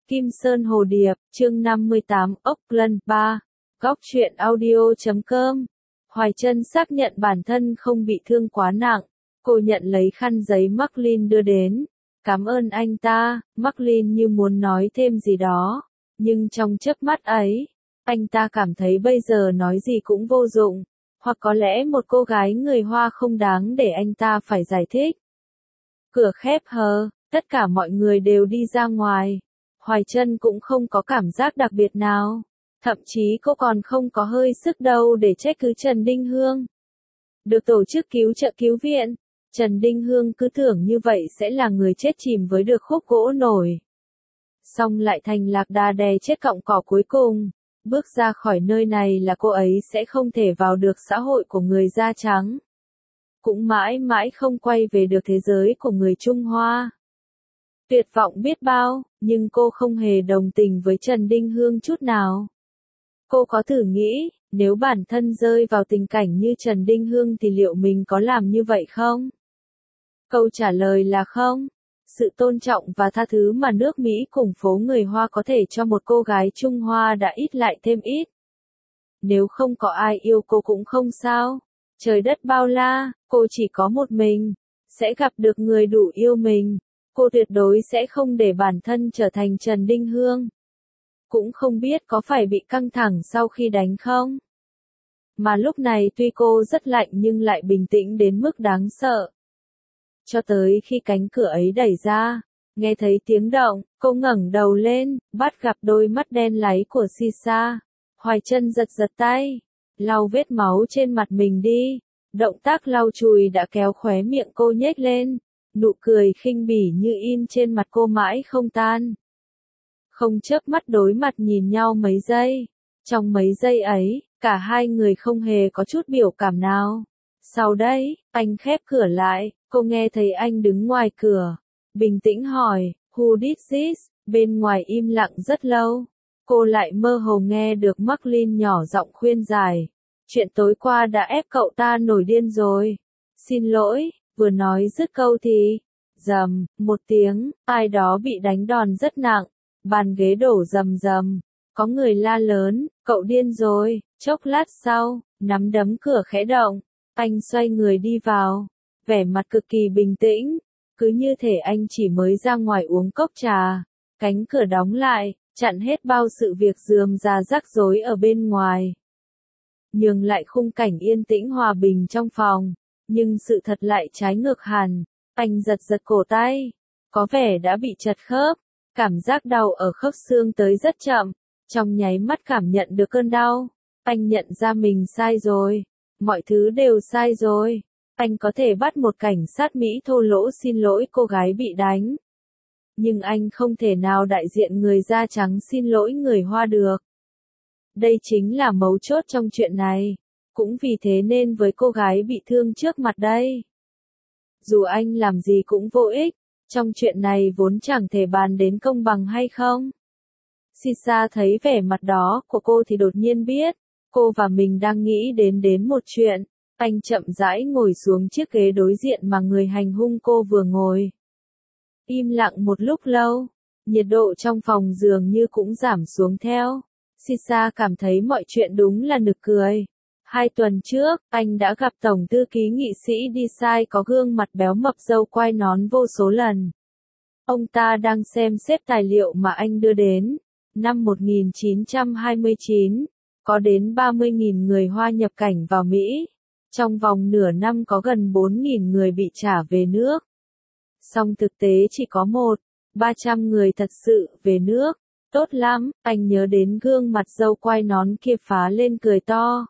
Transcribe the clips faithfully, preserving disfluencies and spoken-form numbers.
Kim Sơn Hồ Điệp, chương năm mươi tám, Auckland, ba. Góc truyện audio chấm com. Hoài Trân xác nhận bản thân không bị thương quá nặng. Cô nhận lấy khăn giấy Marlin đưa đến. Cảm ơn anh ta, Marlin như muốn nói thêm gì đó. Nhưng trong chớp mắt ấy, anh ta cảm thấy bây giờ nói gì cũng vô dụng. Hoặc có lẽ một cô gái người Hoa không đáng để anh ta phải giải thích. Cửa khép hờ, tất cả mọi người đều đi ra ngoài. Hoài Trân cũng không có cảm giác đặc biệt nào. Thậm chí cô còn không có hơi sức đâu để trách cứ Trần Đinh Hương. Được tổ chức cứu trợ cứu viện, Trần Đinh Hương cứ tưởng như vậy sẽ là người chết chìm với được khúc gỗ nổi. Xong lại thành lạc đà đè chết cọng cỏ cuối cùng. Bước ra khỏi nơi này là cô ấy sẽ không thể vào được xã hội của người da trắng. Cũng mãi mãi không quay về được thế giới của người Trung Hoa. Tuyệt vọng biết bao, nhưng cô không hề đồng tình với Trần Đinh Hương chút nào. Cô có thử nghĩ, nếu bản thân rơi vào tình cảnh như Trần Đinh Hương thì liệu mình có làm như vậy không? Câu trả lời là không. Sự tôn trọng và tha thứ mà nước Mỹ cùng phố người Hoa có thể cho một cô gái Trung Hoa đã ít lại thêm ít. Nếu không có ai yêu cô cũng không sao. Trời đất bao la, cô chỉ có một mình. Sẽ gặp được người đủ yêu mình. Cô tuyệt đối sẽ không để bản thân trở thành Trần Đinh Hương. Cũng không biết có phải bị căng thẳng sau khi đánh không? Mà lúc này tuy cô rất lạnh nhưng lại bình tĩnh đến mức đáng sợ. Cho tới khi cánh cửa ấy đẩy ra, nghe thấy tiếng động, cô ngẩng đầu lên, bắt gặp đôi mắt đen láy của Sisa. Hoài Trân giật giật tay, lau vết máu trên mặt mình đi. Động tác lau chùi đã kéo khóe miệng cô nhếch lên. Nụ cười khinh bỉ như in trên mặt cô mãi không tan. Không chớp mắt đối mặt nhìn nhau mấy giây. Trong mấy giây ấy, cả hai người không hề có chút biểu cảm nào. Sau đấy, anh khép cửa lại, cô nghe thấy anh đứng ngoài cửa. Bình tĩnh hỏi, who did this? Bên ngoài im lặng rất lâu. Cô lại mơ hồ nghe được Marlin nhỏ giọng khuyên giải. Chuyện tối qua đã ép cậu ta nổi điên rồi. Xin lỗi. Vừa nói dứt câu thì, rầm, một tiếng, ai đó bị đánh đòn rất nặng, bàn ghế đổ rầm rầm, có người la lớn, cậu điên rồi, chốc lát sau, nắm đấm cửa khẽ động, anh xoay người đi vào, vẻ mặt cực kỳ bình tĩnh, cứ như thể anh chỉ mới ra ngoài uống cốc trà, cánh cửa đóng lại, chặn hết bao sự việc rườm rà rắc rối ở bên ngoài. Nhường lại khung cảnh yên tĩnh hòa bình trong phòng. Nhưng sự thật lại trái ngược hẳn, anh giật giật cổ tay, có vẻ đã bị chật khớp, cảm giác đau ở khớp xương tới rất chậm, trong nháy mắt cảm nhận được cơn đau, anh nhận ra mình sai rồi, mọi thứ đều sai rồi, anh có thể bắt một cảnh sát Mỹ thô lỗ xin lỗi cô gái bị đánh. Nhưng anh không thể nào đại diện người da trắng xin lỗi người Hoa được. Đây chính là mấu chốt trong chuyện này. Cũng vì thế nên với cô gái bị thương trước mặt đây. Dù anh làm gì cũng vô ích, trong chuyện này vốn chẳng thể bàn đến công bằng hay không. Sisa thấy vẻ mặt đó của cô thì đột nhiên biết, cô và mình đang nghĩ đến đến một chuyện. Anh chậm rãi ngồi xuống chiếc ghế đối diện mà người hành hung cô vừa ngồi. Im lặng một lúc lâu, nhiệt độ trong phòng dường như cũng giảm xuống theo. Sisa cảm thấy mọi chuyện đúng là nực cười. Hai tuần trước, anh đã gặp Tổng thư ký nghị sĩ Desai có gương mặt béo mập râu quai nón vô số lần. Ông ta đang xem xếp tài liệu mà anh đưa đến. Năm một nghìn chín trăm hai mươi chín, có đến ba mươi nghìn người Hoa nhập cảnh vào Mỹ. Trong vòng nửa năm có gần bốn nghìn người bị trả về nước. Song thực tế chỉ có một, ba trăm người thật sự về nước. Tốt lắm, anh nhớ đến gương mặt râu quai nón kia phá lên cười to.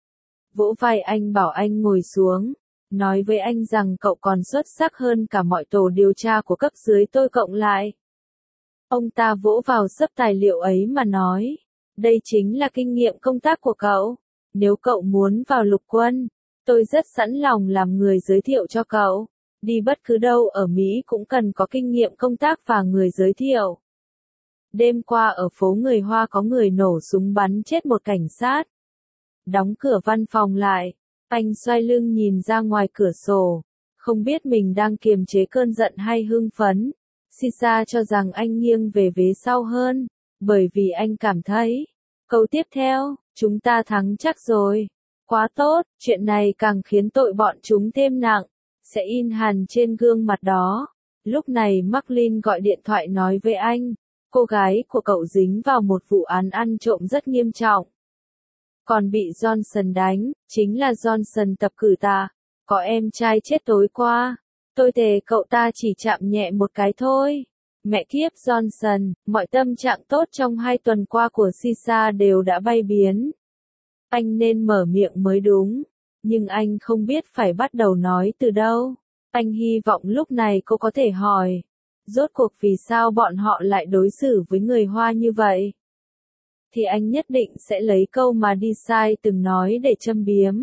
Vỗ vai anh bảo anh ngồi xuống, nói với anh rằng cậu còn xuất sắc hơn cả mọi tổ điều tra của cấp dưới tôi cộng lại. Ông ta vỗ vào xấp tài liệu ấy mà nói, đây chính là kinh nghiệm công tác của cậu, nếu cậu muốn vào lục quân, tôi rất sẵn lòng làm người giới thiệu cho cậu, đi bất cứ đâu ở Mỹ cũng cần có kinh nghiệm công tác và người giới thiệu. Đêm qua ở phố người Hoa có người nổ súng bắn chết một cảnh sát. Đóng cửa văn phòng lại, anh xoay lưng nhìn ra ngoài cửa sổ, không biết mình đang kiềm chế cơn giận hay hưng phấn. Sisa cho rằng anh nghiêng về vế sau hơn, bởi vì anh cảm thấy, câu tiếp theo, chúng ta thắng chắc rồi. Quá tốt, chuyện này càng khiến tội bọn chúng thêm nặng, sẽ in hằn trên gương mặt đó. Lúc này Marlin gọi điện thoại nói với anh, cô gái của cậu dính vào một vụ án ăn trộm rất nghiêm trọng. Còn bị Johnson đánh, chính là Johnson tập cử tạ, có em trai chết tối qua. Tôi thề cậu ta chỉ chạm nhẹ một cái thôi. Mẹ kiếp Johnson, mọi tâm trạng tốt trong hai tuần qua của Sisa đều đã bay biến. Anh nên mở miệng mới đúng, nhưng anh không biết phải bắt đầu nói từ đâu. Anh hy vọng lúc này cô có thể hỏi, rốt cuộc vì sao bọn họ lại đối xử với người Hoa như vậy? Thì anh nhất định sẽ lấy câu mà Desai từng nói để châm biếm.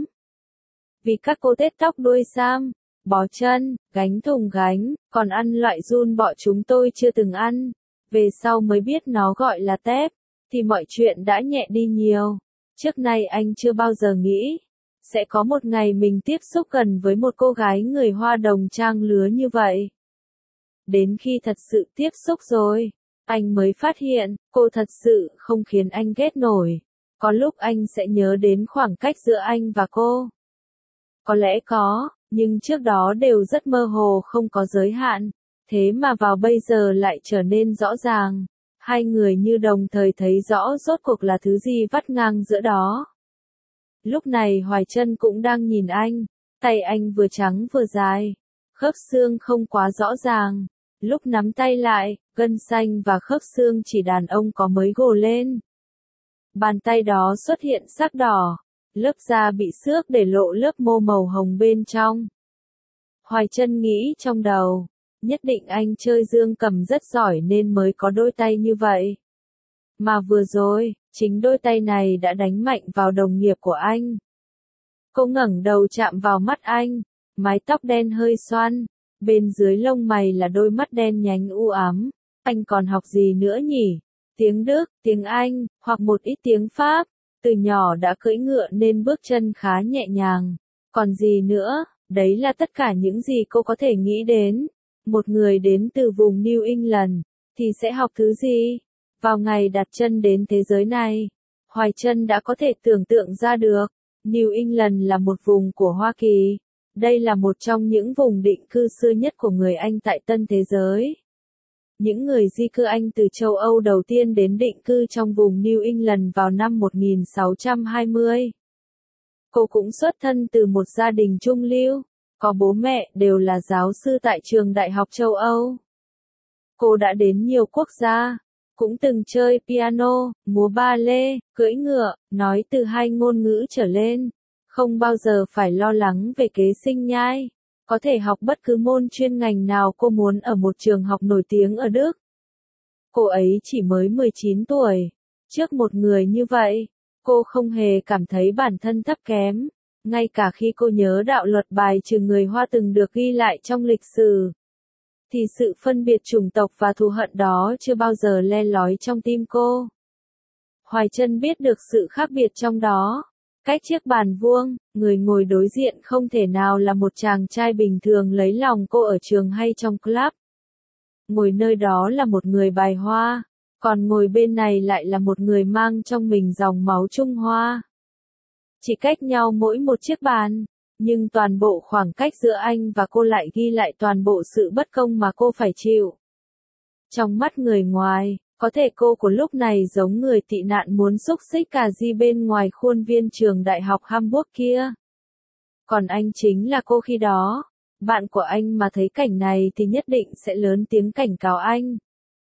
Vì các cô tết tóc đuôi sam, bó chân, gánh thùng gánh, còn ăn loại giun bọ chúng tôi chưa từng ăn. Về sau mới biết nó gọi là tép, thì mọi chuyện đã nhẹ đi nhiều. Trước nay anh chưa bao giờ nghĩ, sẽ có một ngày mình tiếp xúc gần với một cô gái người Hoa đồng trang lứa như vậy. Đến khi thật sự tiếp xúc rồi, anh mới phát hiện, cô thật sự không khiến anh ghét nổi. Có lúc anh sẽ nhớ đến khoảng cách giữa anh và cô. Có lẽ có, nhưng trước đó đều rất mơ hồ không có giới hạn, thế mà vào bây giờ lại trở nên rõ ràng. Hai người như đồng thời thấy rõ rốt cuộc là thứ gì vắt ngang giữa đó. Lúc này Hoài Trân cũng đang nhìn anh, tay anh vừa trắng vừa dài, khớp xương không quá rõ ràng. Lúc nắm tay lại, gân xanh và khớp xương chỉ đàn ông có mới gồ lên. Bàn tay đó xuất hiện sắc đỏ, lớp da bị xước để lộ lớp mô màu hồng bên trong. Hoài Trân nghĩ trong đầu, nhất định anh chơi dương cầm rất giỏi nên mới có đôi tay như vậy. Mà vừa rồi, chính đôi tay này đã đánh mạnh vào đồng nghiệp của anh. Cô ngẩng đầu chạm vào mắt anh, mái tóc đen hơi xoăn, bên dưới lông mày là đôi mắt đen nhánh u ám. Anh còn học gì nữa nhỉ? Tiếng Đức, tiếng Anh, hoặc một ít tiếng Pháp. Từ nhỏ đã cưỡi ngựa nên bước chân khá nhẹ nhàng. Còn gì nữa? Đấy là tất cả những gì cô có thể nghĩ đến. Một người đến từ vùng New England, thì sẽ học thứ gì? Vào ngày đặt chân đến thế giới này, Hoài Trân đã có thể tưởng tượng ra được. New England là một vùng của Hoa Kỳ. Đây là một trong những vùng định cư xưa nhất của người Anh tại tân thế giới. Những người di cư Anh từ châu Âu đầu tiên đến định cư trong vùng New England vào năm một nghìn sáu trăm hai mươi. Cô cũng xuất thân từ một gia đình trung lưu, có bố mẹ đều là giáo sư tại trường đại học châu Âu. Cô đã đến nhiều quốc gia, cũng từng chơi piano, múa ba lê, cưỡi ngựa, nói từ hai ngôn ngữ trở lên, không bao giờ phải lo lắng về kế sinh nhai. Có thể học bất cứ môn chuyên ngành nào cô muốn ở một trường học nổi tiếng ở Đức. Cô ấy chỉ mới mười chín tuổi. Trước một người như vậy, cô không hề cảm thấy bản thân thấp kém. Ngay cả khi cô nhớ đạo luật bài trừ người Hoa từng được ghi lại trong lịch sử, thì sự phân biệt chủng tộc và thù hận đó chưa bao giờ le lói trong tim cô. Hoài Trân biết được sự khác biệt trong đó. Cách chiếc bàn vuông, người ngồi đối diện không thể nào là một chàng trai bình thường lấy lòng cô ở trường hay trong club. Ngồi nơi đó là một người bài Hoa, còn ngồi bên này lại là một người mang trong mình dòng máu Trung Hoa. Chỉ cách nhau mỗi một chiếc bàn, nhưng toàn bộ khoảng cách giữa anh và cô lại ghi lại toàn bộ sự bất công mà cô phải chịu. Trong mắt người ngoài, có thể cô của lúc này giống người tị nạn muốn xúc xích cà ri bên ngoài khuôn viên trường đại học Hamburg kia. Còn anh chính là cô khi đó. Bạn của anh mà thấy cảnh này thì nhất định sẽ lớn tiếng cảnh cáo anh.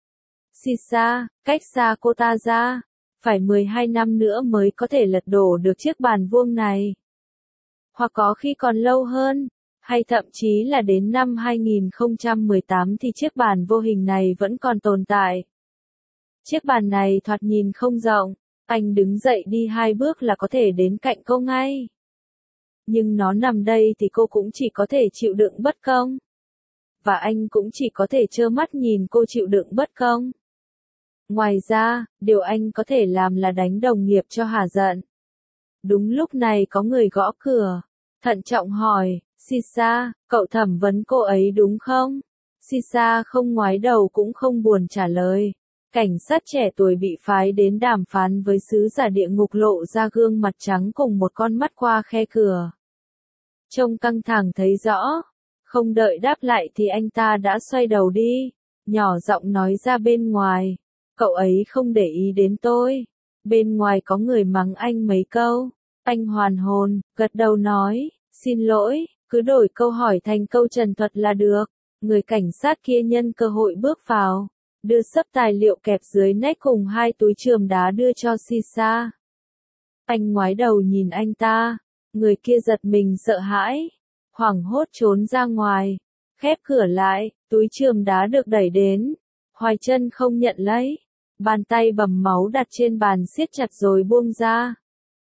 Sisa, cách xa cô ta ra. Phải mười hai năm nữa mới có thể lật đổ được chiếc bàn vuông này. Hoặc có khi còn lâu hơn. Hay thậm chí là đến năm hai nghìn không trăm mười tám thì chiếc bàn vô hình này vẫn còn tồn tại. Chiếc bàn này thoạt nhìn không rộng, anh đứng dậy đi hai bước là có thể đến cạnh cô ngay. Nhưng nó nằm đây thì cô cũng chỉ có thể chịu đựng bất công. Và anh cũng chỉ có thể trơ mắt nhìn cô chịu đựng bất công. Ngoài ra, điều anh có thể làm là đánh đồng nghiệp cho hả giận. Đúng lúc này có người gõ cửa, thận trọng hỏi, Sisa, cậu thẩm vấn cô ấy đúng không? Sisa không ngoái đầu cũng không buồn trả lời. Cảnh sát trẻ tuổi bị phái đến đàm phán với sứ giả địa ngục lộ ra gương mặt trắng cùng một con mắt qua khe cửa. Trông căng thẳng thấy rõ. Không đợi đáp lại thì anh ta đã xoay đầu đi. Nhỏ giọng nói ra bên ngoài. Cậu ấy không để ý đến tôi. Bên ngoài có người mắng anh mấy câu. Anh hoàn hồn, gật đầu nói, xin lỗi, cứ đổi câu hỏi thành câu trần thuật là được. Người cảnh sát kia nhân cơ hội bước vào, đưa xấp tài liệu kẹp dưới nách cùng hai túi chườm đá đưa cho Sisa. Anh ngoái đầu nhìn anh ta, người kia giật mình sợ hãi, hoảng hốt trốn ra ngoài, khép cửa lại, túi chườm đá được đẩy đến, Hoài Chân không nhận lấy, bàn tay bầm máu đặt trên bàn siết chặt rồi buông ra.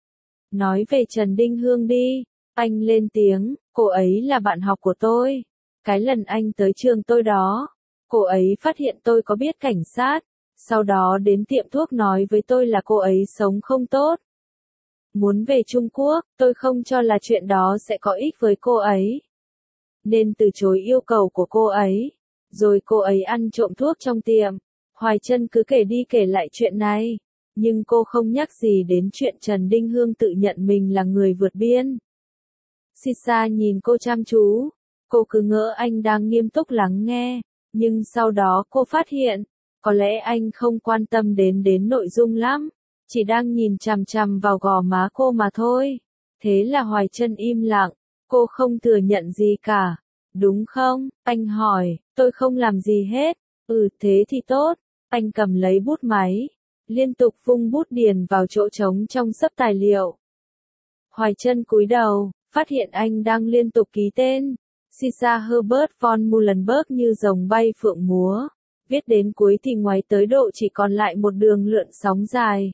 Nói về Trần Đinh Hương đi, anh lên tiếng, cô ấy là bạn học của tôi. Cái lần anh tới trường tôi đó, cô ấy phát hiện tôi có biết cảnh sát, sau đó đến tiệm thuốc nói với tôi là cô ấy sống không tốt. Muốn về Trung Quốc, tôi không cho là chuyện đó sẽ có ích với cô ấy. Nên từ chối yêu cầu của cô ấy, rồi cô ấy ăn trộm thuốc trong tiệm. Hoài Chân cứ kể đi kể lại chuyện này, nhưng cô không nhắc gì đến chuyện Trần Đinh Hương tự nhận mình là người vượt biên. Sisa nhìn cô chăm chú, cô cứ ngỡ anh đang nghiêm túc lắng nghe, nhưng sau đó cô phát hiện, có lẽ anh không quan tâm đến đến nội dung lắm, chỉ đang nhìn chằm chằm vào gò má cô mà thôi. Thế là Hoài Chân im lặng, cô không thừa nhận gì cả. Đúng không? Anh hỏi, tôi không làm gì hết. Ừ, thế thì tốt. Anh cầm lấy bút máy, liên tục vung bút điền vào chỗ trống trong xấp tài liệu. Hoài Chân cúi đầu, phát hiện anh đang liên tục ký tên. Sisa Herbert von Muhlenberg như rồng bay phượng múa. Viết đến cuối thì ngoáy tới độ chỉ còn lại một đường lượn sóng dài.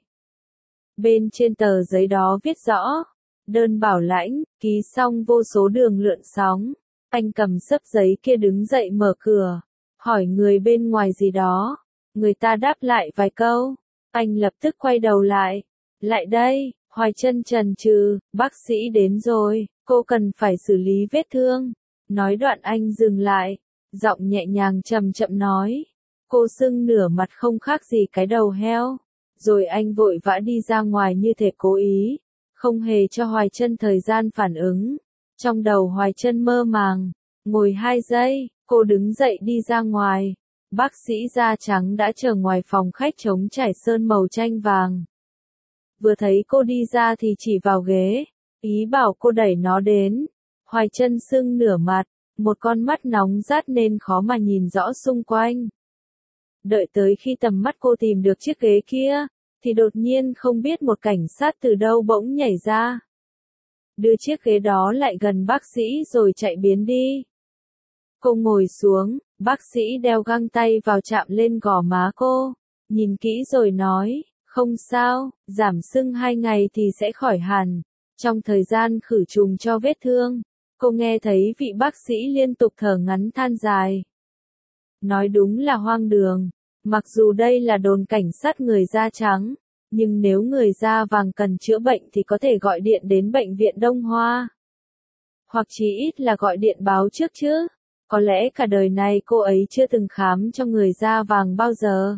Bên trên tờ giấy đó viết rõ, đơn bảo lãnh, ký xong vô số đường lượn sóng. Anh cầm xấp giấy kia đứng dậy mở cửa, hỏi người bên ngoài gì đó. Người ta đáp lại vài câu. Anh lập tức quay đầu lại. Lại đây, Hoài Chân chần chừ, bác sĩ đến rồi, cô cần phải xử lý vết thương. Nói đoạn anh dừng lại, giọng nhẹ nhàng chậm chậm nói. Cô sưng nửa mặt không khác gì cái đầu heo. Rồi anh vội vã đi ra ngoài như thể cố ý, không hề cho Hoài Chân thời gian phản ứng. Trong đầu Hoài Chân mơ màng, ngồi hai giây, cô đứng dậy đi ra ngoài. Bác sĩ da trắng đã chờ ngoài phòng khách trống trải sơn màu chanh vàng. Vừa thấy cô đi ra thì chỉ vào ghế, ý bảo cô đẩy nó đến. Hoài Chân sưng nửa mặt, một con mắt nóng rát nên khó mà nhìn rõ xung quanh. Đợi tới khi tầm mắt cô tìm được chiếc ghế kia, thì đột nhiên không biết một cảnh sát từ đâu bỗng nhảy ra. Đưa chiếc ghế đó lại gần bác sĩ rồi chạy biến đi. Cô ngồi xuống, bác sĩ đeo găng tay vào chạm lên gò má cô, nhìn kỹ rồi nói, không sao, giảm sưng hai ngày thì sẽ khỏi hẳn. Trong thời gian khử trùng cho vết thương, cô nghe thấy vị bác sĩ liên tục thở ngắn than dài. Nói đúng là hoang đường, mặc dù đây là đồn cảnh sát người da trắng, nhưng nếu người da vàng cần chữa bệnh thì có thể gọi điện đến bệnh viện Đông Hoa. Hoặc chí ít là gọi điện báo trước chứ. Có lẽ cả đời này cô ấy chưa từng khám cho người da vàng bao giờ.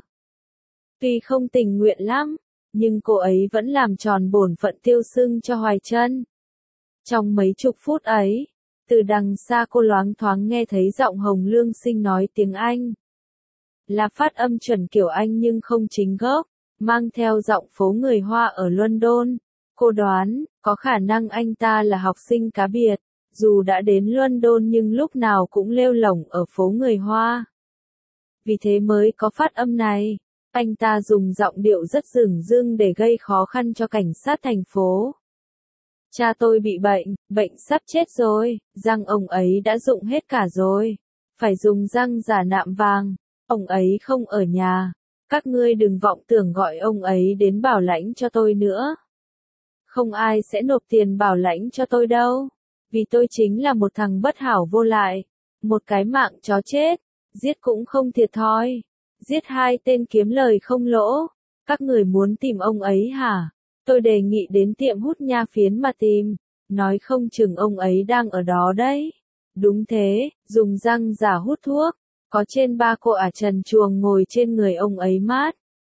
Tuy không tình nguyện lắm, nhưng cô ấy vẫn làm tròn bổn phận tiêu sưng cho Hoài Chân. Trong mấy chục phút ấy, từ đằng xa cô loáng thoáng nghe thấy giọng Hồng Lương Sinh nói tiếng Anh. Là phát âm chuẩn kiểu Anh nhưng không chính gốc, mang theo giọng phố người Hoa ở London. Cô đoán, có khả năng anh ta là học sinh cá biệt, dù đã đến London nhưng lúc nào cũng lêu lổng ở phố người Hoa. Vì thế mới có phát âm này. Anh ta dùng giọng điệu rất dửng dưng để gây khó khăn cho cảnh sát thành phố. Cha tôi bị bệnh, bệnh sắp chết rồi, răng ông ấy đã rụng hết cả rồi. Phải dùng răng giả nạm vàng, ông ấy không ở nhà. Các ngươi đừng vọng tưởng gọi ông ấy đến bảo lãnh cho tôi nữa. Không ai sẽ nộp tiền bảo lãnh cho tôi đâu. Vì tôi chính là một thằng bất hảo vô lại. Một cái mạng chó chết, giết cũng không thiệt thòi. Giết hai tên kiếm lời không lỗ. Các người muốn tìm ông ấy hả? Tôi đề nghị đến tiệm hút nha phiến mà tìm. Nói không chừng ông ấy đang ở đó đấy. Đúng thế, dùng răng giả hút thuốc. Có trên ba cô ả trần truồng ngồi trên người ông ấy mát.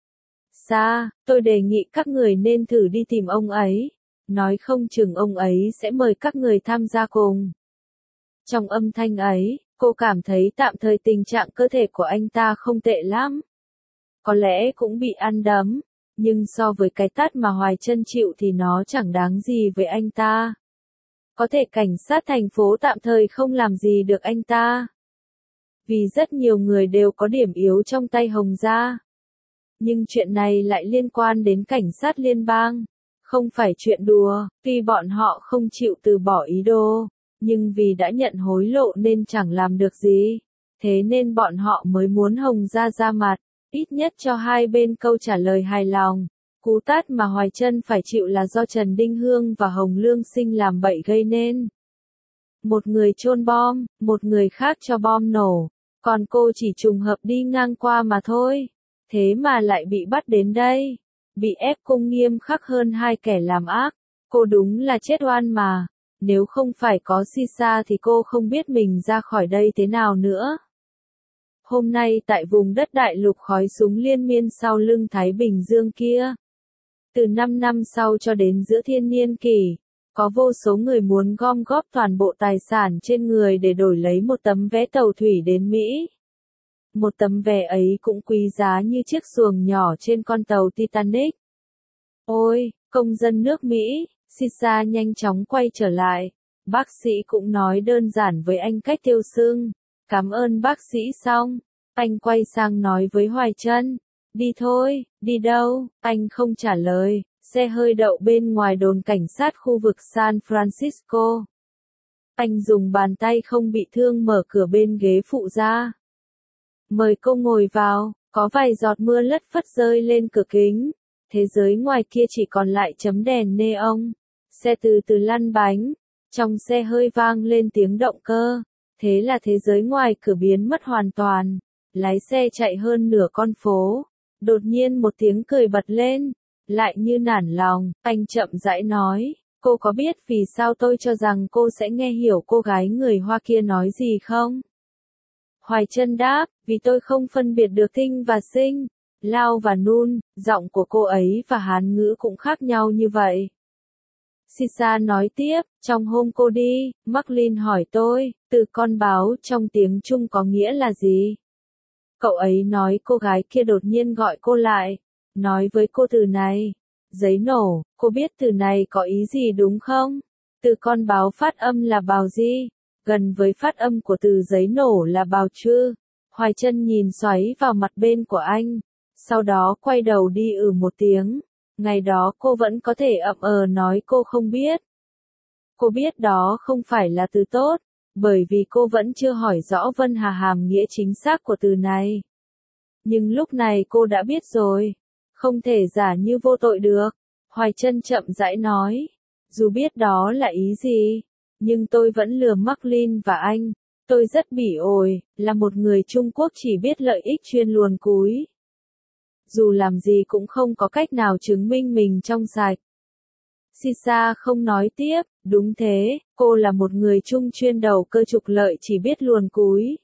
Xa, tôi đề nghị các người nên thử đi tìm ông ấy. Nói không chừng ông ấy sẽ mời các người tham gia cùng. Trong âm thanh ấy, cô cảm thấy tạm thời tình trạng cơ thể của anh ta không tệ lắm. Có lẽ cũng bị ăn đấm, nhưng so với cái tát mà Hoài Trân chịu thì nó chẳng đáng gì với anh ta. Có thể cảnh sát thành phố tạm thời không làm gì được anh ta. Vì rất nhiều người đều có điểm yếu trong tay Hồng gia. Nhưng chuyện này lại liên quan đến cảnh sát liên bang. Không phải chuyện đùa, tuy bọn họ không chịu từ bỏ ý đồ, nhưng vì đã nhận hối lộ nên chẳng làm được gì. Thế nên bọn họ mới muốn Hồng gia ra mặt, ít nhất cho hai bên câu trả lời hài lòng. Cú tát mà Hoài Trân phải chịu là do Trần Đinh Hương và Hồng Lương Sinh làm bậy gây nên. Một người chôn bom, một người khác cho bom nổ, còn cô chỉ trùng hợp đi ngang qua mà thôi. Thế mà lại bị bắt đến đây, bị ép cung nghiêm khắc hơn hai kẻ làm ác. Cô đúng là chết oan mà, nếu không phải có Sisa thì cô không biết mình ra khỏi đây thế nào nữa. Hôm nay tại vùng đất đại lục khói súng liên miên sau lưng Thái Bình Dương kia, từ năm năm sau cho đến giữa thiên niên kỷ, có vô số người muốn gom góp toàn bộ tài sản trên người để đổi lấy một tấm vé tàu thủy đến Mỹ. Một tấm vé ấy cũng quý giá như chiếc xuồng nhỏ trên con tàu Titanic. Ôi, công dân nước Mỹ, Sisa nhanh chóng quay trở lại. Bác sĩ cũng nói đơn giản với anh cách tiêu sưng. Cảm ơn bác sĩ xong. Anh quay sang nói với Hoài Trân. Đi thôi, đi đâu? Anh không trả lời. Xe hơi đậu bên ngoài đồn cảnh sát khu vực San Francisco. Anh dùng bàn tay không bị thương mở cửa bên ghế phụ ra. Mời cô ngồi vào, có vài giọt mưa lất phất rơi lên cửa kính. Thế giới ngoài kia chỉ còn lại chấm đèn neon. Xe từ từ lăn bánh. Trong xe hơi vang lên tiếng động cơ. Thế là thế giới ngoài cửa biến mất hoàn toàn. Lái xe chạy hơn nửa con phố. Đột nhiên một tiếng cười bật lên. Lại như nản lòng, anh chậm rãi nói. Cô có biết vì sao tôi cho rằng cô sẽ nghe hiểu cô gái người Hoa kia nói gì không? Hoài Trân đáp, vì tôi không phân biệt được thinh và sinh, lao và nun, giọng của cô ấy và Hán ngữ cũng khác nhau như vậy. Sisa nói tiếp, trong hôm cô đi, Marlin hỏi tôi, từ con báo trong tiếng Trung có nghĩa là gì? Cậu ấy nói cô gái kia đột nhiên gọi cô lại, nói với cô từ này, giấy nổ, cô biết từ này có ý gì đúng không? Từ con báo phát âm là bào gì? Gần với phát âm của từ giấy nổ là bào chư. Hoài Trân nhìn xoáy vào mặt bên của anh, sau đó quay đầu đi ừ một tiếng. Ngày đó cô vẫn có thể ậm ờ nói cô không biết. Cô biết đó không phải là từ tốt, bởi vì cô vẫn chưa hỏi rõ Vân Hà hàm nghĩa chính xác của từ này. Nhưng lúc này cô đã biết rồi, không thể giả như vô tội được. Hoài Trân chậm rãi nói, dù biết đó là ý gì, nhưng tôi vẫn lừa Marlin và anh. Tôi rất bỉ ổi, là một người Trung Quốc chỉ biết lợi ích chuyên luồn cúi. Dù làm gì cũng không có cách nào chứng minh mình trong sạch. Sisa không nói tiếp, đúng thế, cô là một người Trung chuyên đầu cơ trục lợi chỉ biết luồn cúi.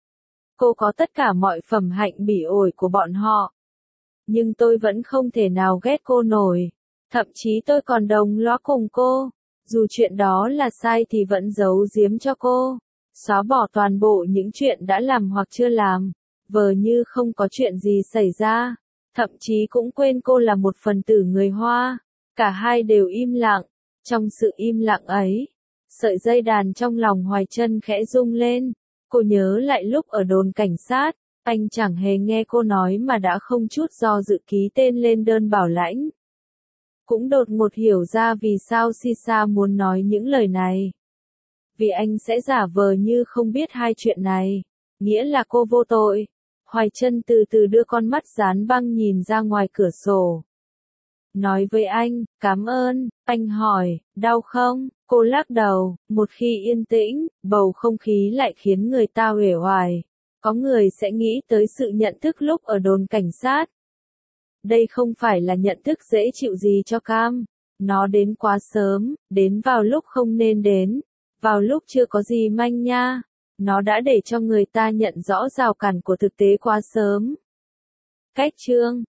Cô có tất cả mọi phẩm hạnh bỉ ổi của bọn họ. Nhưng tôi vẫn không thể nào ghét cô nổi. Thậm chí tôi còn đồng lõa cùng cô. Dù chuyện đó là sai thì vẫn giấu giếm cho cô. Xóa bỏ toàn bộ những chuyện đã làm hoặc chưa làm. Vờ như không có chuyện gì xảy ra. Thậm chí cũng quên cô là một phần tử người Hoa. Cả hai đều im lặng. Trong sự im lặng ấy, sợi dây đàn trong lòng Hoài Trân khẽ rung lên. Cô nhớ lại lúc ở đồn cảnh sát, anh chẳng hề nghe cô nói mà đã không chút do dự ký tên lên đơn bảo lãnh. Cũng đột ngột hiểu ra vì sao Sisa muốn nói những lời này. Vì anh sẽ giả vờ như không biết hai chuyện này, nghĩa là cô vô tội. Hoài Trân từ từ đưa con mắt dán băng nhìn ra ngoài cửa sổ. Nói với anh, cảm ơn. Anh hỏi, đau không? Cô lắc đầu. Một khi yên tĩnh, bầu không khí lại khiến người ta uể oải. Có người sẽ nghĩ tới sự nhận thức lúc ở đồn cảnh sát. Đây không phải là nhận thức dễ chịu gì cho Cam. Nó đến quá sớm, đến vào lúc không nên đến. Vào lúc chưa có gì manh nha. nó đã để cho người ta nhận rõ rào cản của thực tế quá sớm. Cách chương